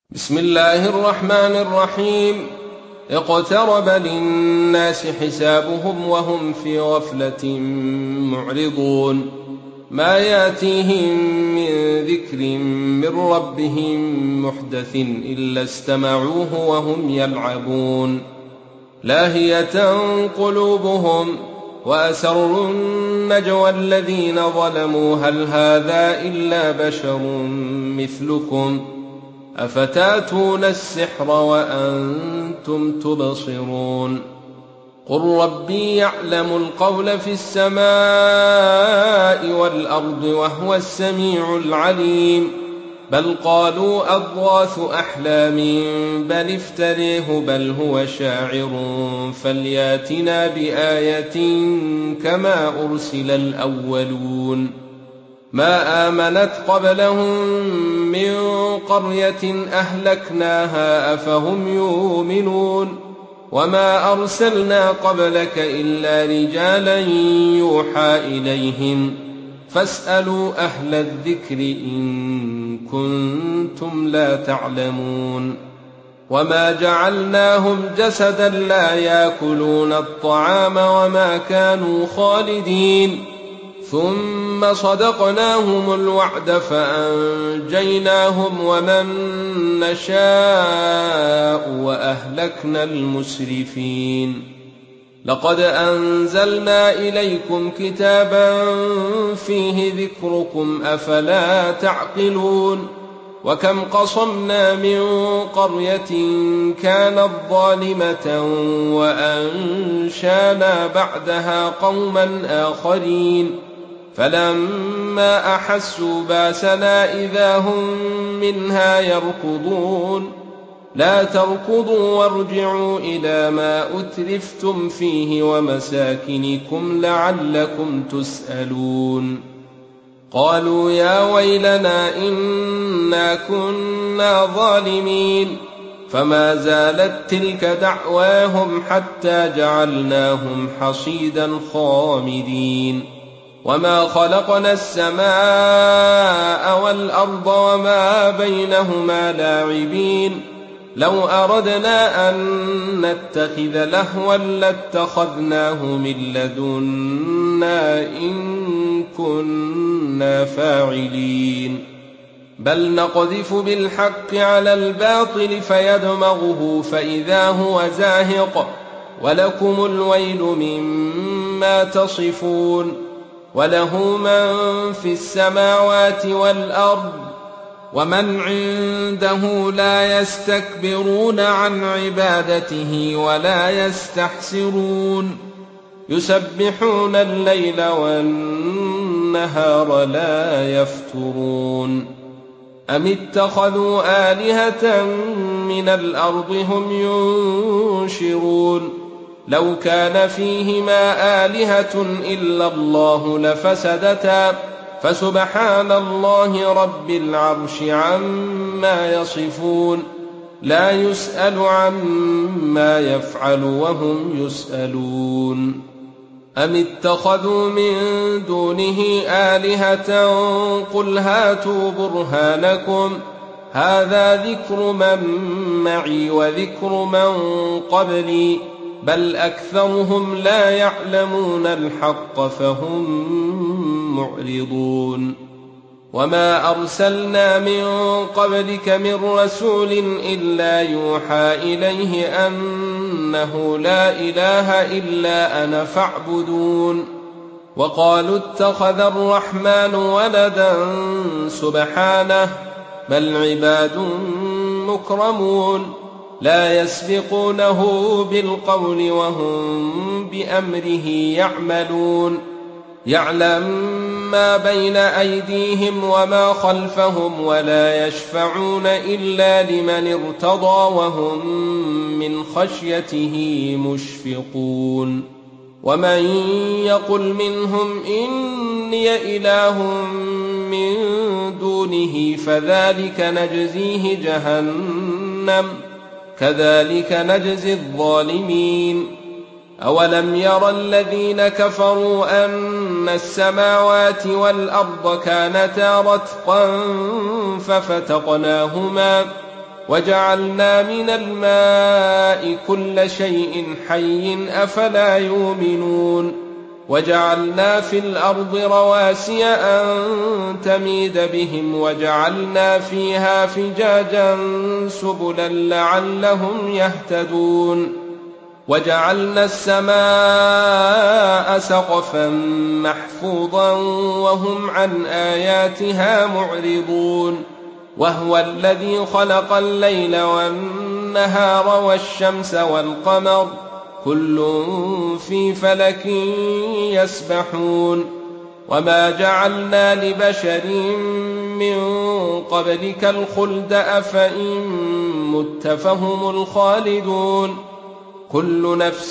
بسم الله الرحمن الرحيم. اقترب للناس حسابهم وهم في غفلة معرضون. ما ياتيهم من ذكر من ربهم محدث إلا استمعوه وهم يلعبون. لاهية قلوبهم وأسروا النجوى الذين ظلموا هل هذا إلا بشر مثلكم أفتاتون السحر وأنتم تبصرون. قل ربي يعلم القول في السماء والأرض وهو السميع العليم. بل قالوا أضغاث أحلام بل افتريه بل هو شاعر فلياتنا بآية كما أرسل الأولون. ما آمنت قبلهم من قرية أهلكناها أفهم يؤمنون. وما أرسلنا قبلك إلا رجالا يوحى إليهم فاسألوا أهل الذكر إن كنتم لا تعلمون. وما جعلناهم جسدا لا يأكلون الطعام وما كانوا خالدين ثم صدقناهم الوعد فأنجيناهم ومن نشاء وأهلكنا المسرفين. لقد أنزلنا إليكم كتابا فيه ذكركم أفلا تعقلون. وكم قصمنا من قرية كانت ظالمة وأنشانا بعدها قوما آخرين فلما أحسوا باسنا إذا هم منها يركضون. لا تركضوا وارجعوا إلى ما أترفتم فيه ومساكنكم لعلكم تسألون. قالوا يا ويلنا إنا كنا ظالمين فما زالت تلك دعواهم حتى جعلناهم حصيدا خامدين. وما خلقنا السماء والأرض وما بينهما لاعبين. لو أردنا أن نتخذ لهوا لاتخذناه من لدنا إن كنا فاعلين. بل نقذف بالحق على الباطل فيدمغه فإذا هو زاهق ولكم الويل مما تصفون. وله من في السماوات والأرض ومن عنده لا يستكبرون عن عبادته ولا يستحسرون. يسبحون الليل والنهار لا يفترون. أم اتخذوا آلهة من الأرض هم ينشرون. لو كان فيهما آلهة إلا الله لفسدتا فسبحان الله رب العرش عما يصفون. لا يسأل عما يفعل وهم يسألون. أم اتخذوا من دونه آلهة قل هاتوا برهانكم هذا ذكر من معي وذكر من قبلي بل أكثرهم لا يعلمون الحق فهم معرضون. وما أرسلنا من قبلك من رسول إلا يوحى إليه أنه لا إله إلا أنا فاعبدون. وقالوا اتخذ الرحمن ولدا سبحانه بل عباد مكرمون لا يسبقونه بالقول وهم بأمره يعملون. يعلم ما بين أيديهم وما خلفهم ولا يشفعون إلا لمن ارتضى وهم من خشيته مشفقون. ومن يقل منهم إني إله من دونه فذلك نجزيه جهنم كذلك نجزي الظالمين. أولم ير الذين كفروا أن السماوات والأرض كانتا رتقا ففتقناهما وجعلنا من الماء كل شيء حي أفلا يؤمنون وجعلنا في الأرض رواسي أن تميد بهم وجعلنا فيها فجاجا سبلا لعلهم يهتدون وجعلنا السماء سقفا محفوظا وهم عن آياتها معرضون وهو الذي خلق الليل والنهار والشمس والقمر كل في فلك يسبحون وما جعلنا لبشر من قبلك الخلد أفإن مت فهم الخالدون كل نفس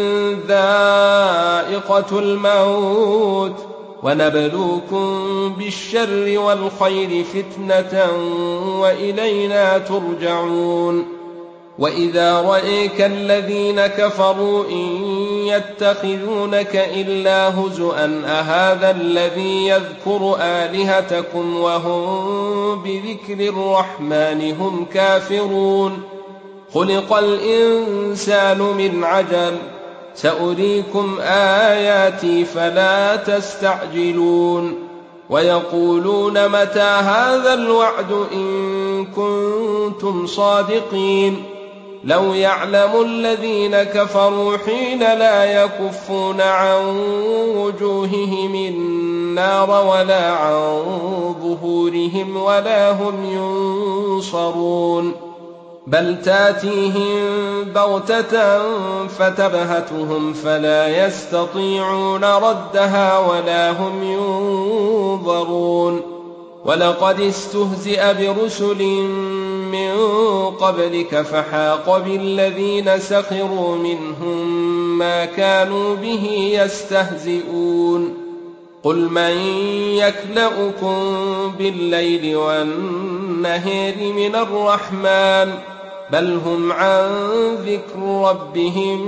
ذائقة الموت ونبلوكم بالشر والخير فتنة وإلينا ترجعون وإذا رأيك الذين كفروا إن يتخذونك إلا هزؤا أهذا الذي يذكر آلهتكم وهم بذكر الرحمن هم كافرون خلق الإنسان من عجل سأريكم آياتي فلا تستعجلون ويقولون متى هذا الوعد إن كنتم صادقين لو يعلم الذين كفروا حين لا يكفون عن وجوههم النار ولا عن ظهورهم ولا هم ينصرون بل تاتيهم بغتة فتبهتهم فلا يستطيعون ردها ولا هم ينظرون ولقد استهزئ برسل من قبلك فحاق بالذين سخروا منهم ما كانوا به يستهزئون قل من يكلؤكم بالليل والنهار من الرحمن بل هم عن ذكر ربهم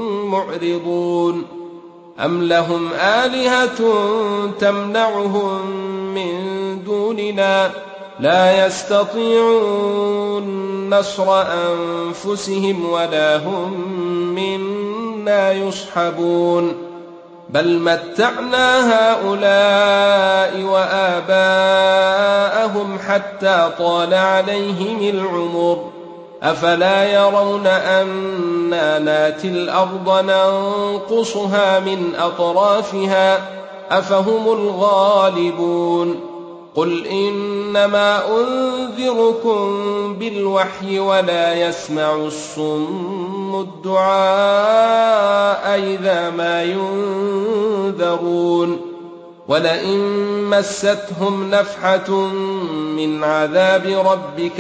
معرضون أم لهم آلهة تمنعهم من دوننا لا يستطيعون نصر أنفسهم ولا هم منا يصحبون بل متعنا هؤلاء وآباءهم حتى طال عليهم العمر أفلا يرون أنا ناتي الأرض ننقصها من أطرافها أفهم الغالبون قل إنما أنذركم بالوحي ولا يسمع الصم الدعاء إذا ما ينذرون ولئن مستهم نفحة من عذاب ربك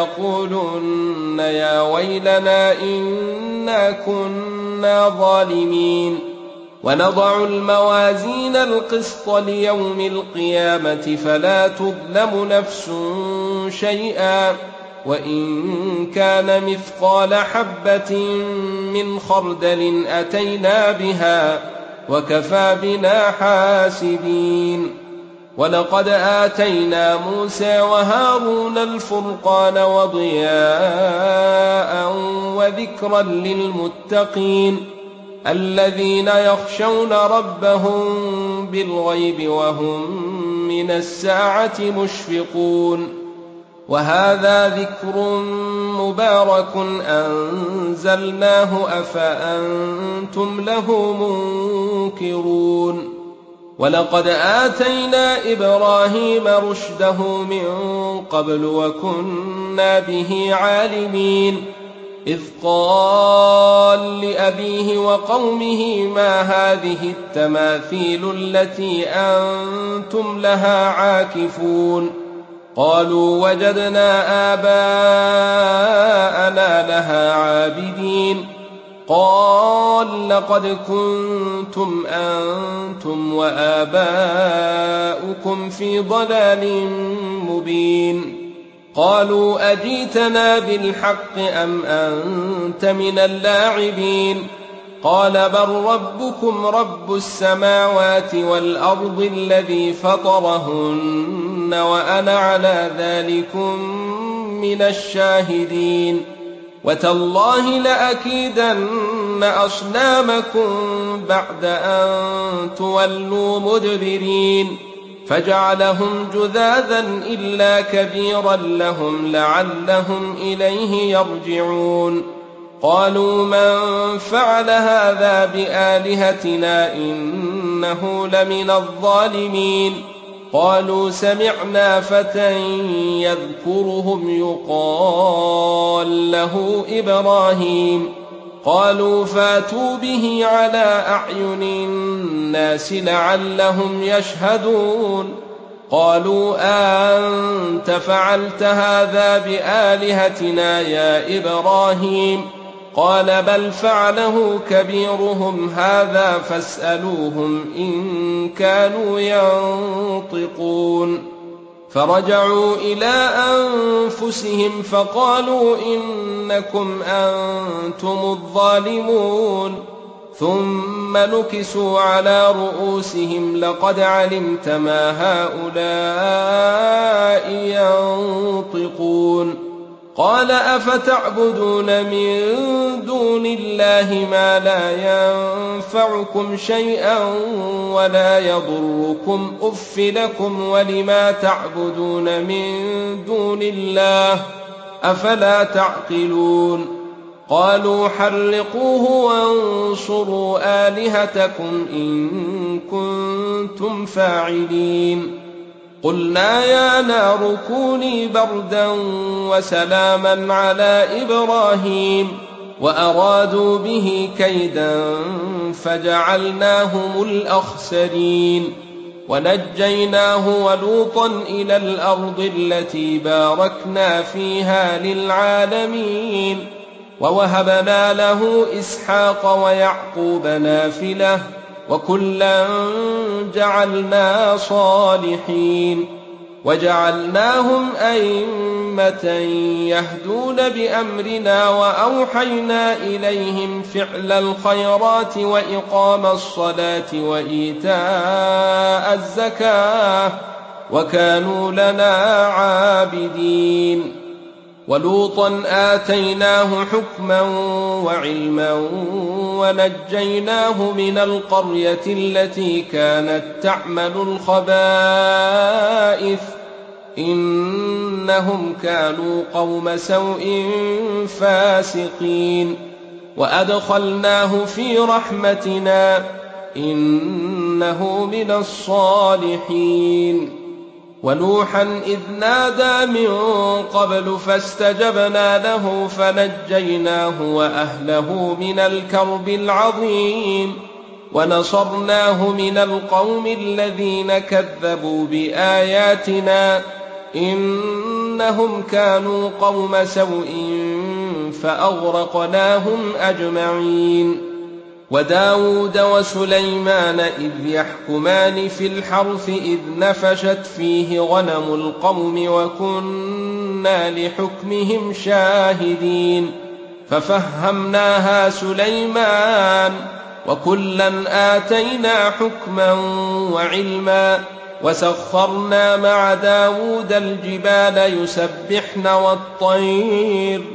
ليقولن يا ويلنا إنا كنا ظالمين ونضع الموازين القسط ليوم القيامة فلا تظلم نفس شيئا وإن كان مثقال حبة من خردل أتينا بها وكفى بنا حاسبين ولقد آتينا موسى وهارون الفرقان وضياء وذكرا للمتقين الذين يخشون ربهم بالغيب وهم من الساعة مشفقون وهذا ذكر مبارك أنزلناه أفأنتم له منكرون ولقد آتينا إبراهيم رشده من قبل وكنا به عالمين إذ قال لأبيه وقومه ما هذه التماثيل التي أنتم لها عاكفون قالوا وجدنا آباءنا لها عابدين قال لقد كنتم أنتم وآباؤكم في ضلال مبين قالوا أجيتنا بالحق أم أنت من اللاعبين قال بل ربكم رب السماوات والأرض الذي فطرهن وأنا على ذلكم من الشاهدين وتالله لأكيدن أصنامكم بعد أن تولوا مدبرين فجعلهم جذاذا إلا كبيرا لهم لعلهم إليه يرجعون قالوا من فعل هذا بآلهتنا إنه لمن الظالمين قالوا سمعنا فتى يذكرهم يقال له إبراهيم قالوا فاتوا به على أعين الناس لعلهم يشهدون قالوا أنت فعلت هذا بآلهتنا يا إبراهيم قال بل فعله كبيرهم هذا فاسألوهم إن كانوا ينطقون فرجعوا إلى أنفسهم فقالوا إنكم أنتم الظالمون ثم نكسوا على رؤوسهم لقد علمت ما هؤلاء ينطقون قال أفتعبدون من دون الله ما لا ينفعكم شيئا ولا يضركم أف لكم ولما تعبدون من دون الله أفلا تعقلون قالوا حرقوه وانصروا آلهتكم إن كنتم فاعلين قلنا يا نار كوني بردا وسلاما على إبراهيم وأرادوا به كيدا فجعلناهم الأخسرين ونجيناه ولوطا إلى الأرض التي باركنا فيها للعالمين ووهبنا له إسحاق ويعقوب نافلة وكلا جعلنا صالحين وجعلناهم أئمة يهدون بأمرنا وأوحينا إليهم فعل الخيرات وإقام الصلاة وإيتاء الزكاة وكانوا لنا عابدين ولوطا آتيناه حكما وعلما ونجيناه من القرية التي كانت تعمل الخبائث إنهم كانوا قوم سوء فاسقين وأدخلناه في رحمتنا إنه من الصالحين ونوحا إذ نادى من قبل فاستجبنا له فنجيناه وأهله من الكرب العظيم ونصرناه من القوم الذين كذبوا بآياتنا إنهم كانوا قوم سوء فأغرقناهم أجمعين وداود وسليمان إذ يحكمان في الحرث إذ نفشت فيه غنم القوم وكنا لحكمهم شاهدين ففهمناها سليمان وكلا آتينا حكما وعلما وسخرنا مع داود الجبال يسبحن والطير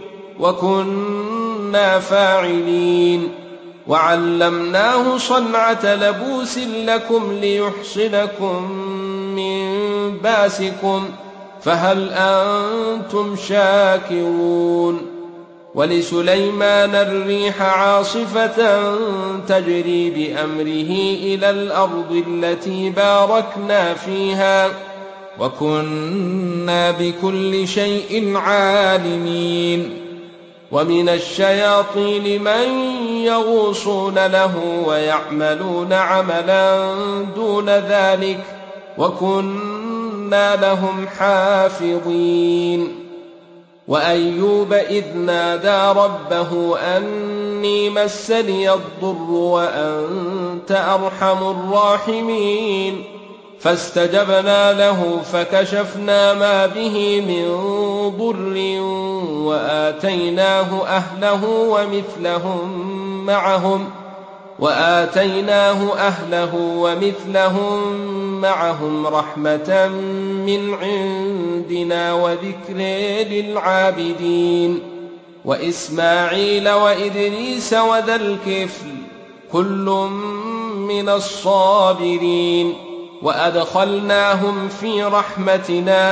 وكنا فاعلين وعلمناه صنعة لبوس لكم ليحصنكم من باسكم فهل أنتم شاكرون ولسليمان الريح عاصفة تجري بأمره إلى الأرض التي باركنا فيها وكنا بكل شيء عالمين ومن الشياطين من يغوصون له ويعملون عملا دون ذلك وكنا لهم حافظين وأيوب إذ نادى ربه أني مسني الضر وأنت أرحم الراحمين فاستجبنا وله فكشفنا ما به من ضر وآتيناه أهله ومثلهم معهم رحمة من عندنا وذكر للعابدين وإسماعيل وإدريس وذا الكفل كل من الصابرين وأدخلناهم في رحمتنا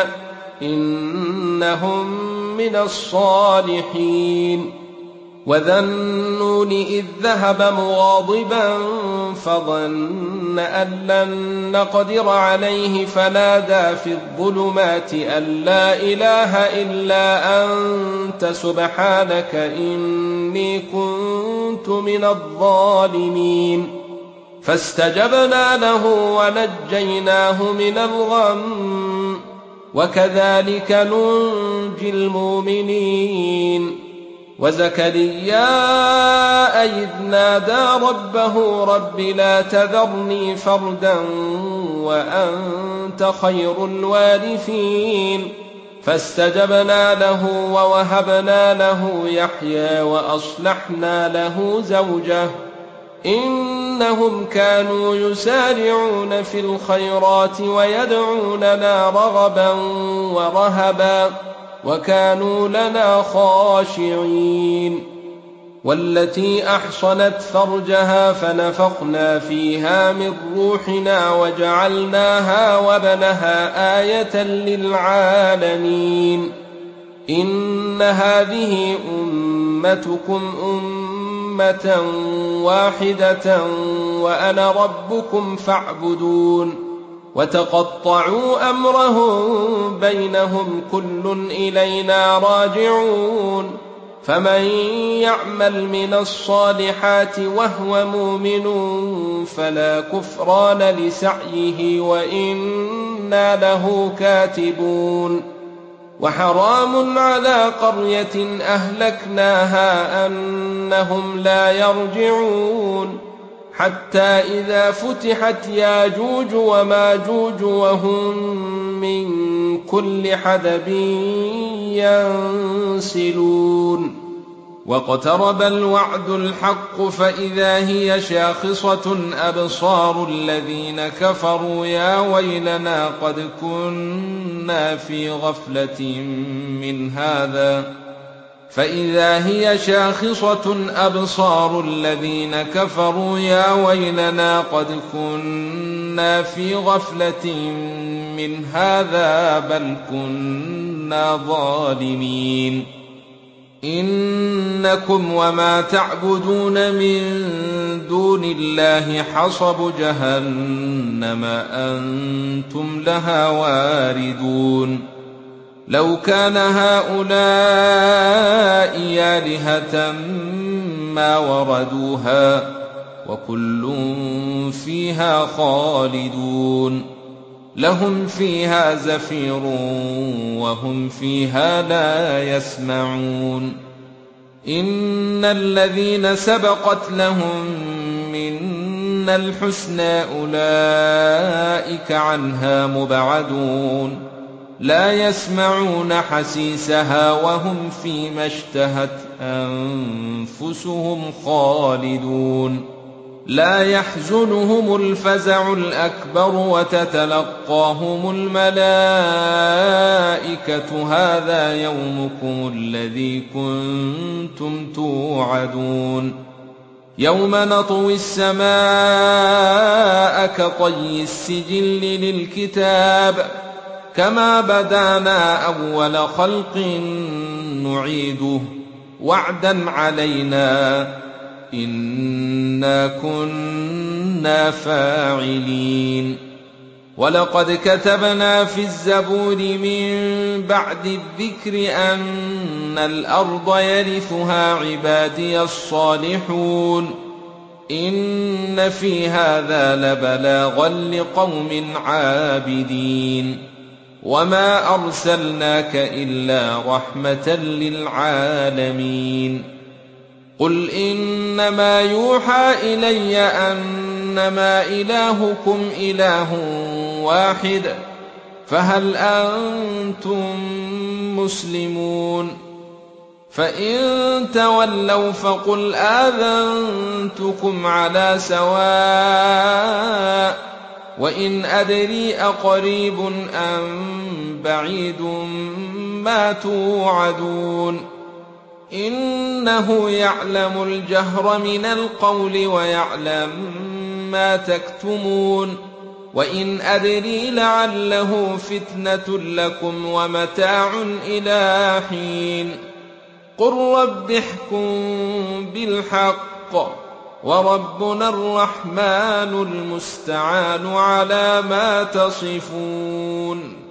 إنهم من الصالحين وذا النون إذ ذهب مغاضبا فظن أن لن نقدر عليه فنادى في الظلمات أن لا إله إلا أنت سبحانك إني كنت من الظالمين فاستجبنا له ونجيناه من الغم وكذلك ننجي المؤمنين وزكريا إذ نادى ربه رب لا تذرني فردا وأنت خير الوارثين فاستجبنا له ووهبنا له يحيى وأصلحنا له زوجه إنهم كانوا يسارعون في الخيرات ويدعوننا رغبا ورهبا وكانوا لنا خاشعين والتي أحصنت فرجها فنفخنا فيها من روحنا وجعلناها وابنها آية للعالمين إن هذه أمتكم أمة واحدة وأنا ربكم فاعبدون وتقطعوا أمرهم بينهم كل إلينا راجعون فمن يعمل من الصالحات وهو مؤمن فلا كفران لسعيه وإنا له كاتبون وحرام على قرية أهلكناها أنهم لا يرجعون حتى إذا فتحت ياجوج وماجوج وهم من كل حدب ينسلون واقترب الوعد الحق فإذا هي شاخصة أبصار الذين كفروا يا ويلنا قد كنا في غفلة من هذا فإذا هي شاخصة أبصار الذين كفروا يا ويلنا قد كنا في غفلة من هذا بل كنا ظالمين إنكم وما تعبدون من دون الله حصب جهنم أنتم لها واردون لو كان هؤلاء آلهة ما وردوها وكل فيها خالدون لهم فيها زفير وهم فيها لا يسمعون إن الذين سبقت لهم منا الحسنى أولئك عنها مبعدون لا يسمعون حسيسها وهم فيما اشتهت أنفسهم خالدون لا يحزنهم الفزع الأكبر وتتلقاهم الملائكة هذا يومكم الذي كنتم توعدون يوم نطوي السماء كطي السجل للكتاب كما بدانا أول خلق نعيده وعدا علينا إنا كنا فاعلين ولقد كتبنا في الزبور من بعد الذكر أن الأرض يرثها عبادي الصالحون إن في هذا لبلاغا لقوم عابدين وما أرسلناك إلا رحمة للعالمين قل إنما يوحى إلي أنما إلهكم إله واحد فهل أنتم مسلمون فإن تولوا فقل آذنتكم على سواء وإن أدري أقريب أم بعيد ما توعدون إنه يعلم الجهر من القول ويعلم ما تكتمون وإن أدري لعله فتنة لكم ومتاع إلى حين قل رب احكم بالحق وربنا الرحمن المستعان على ما تصفون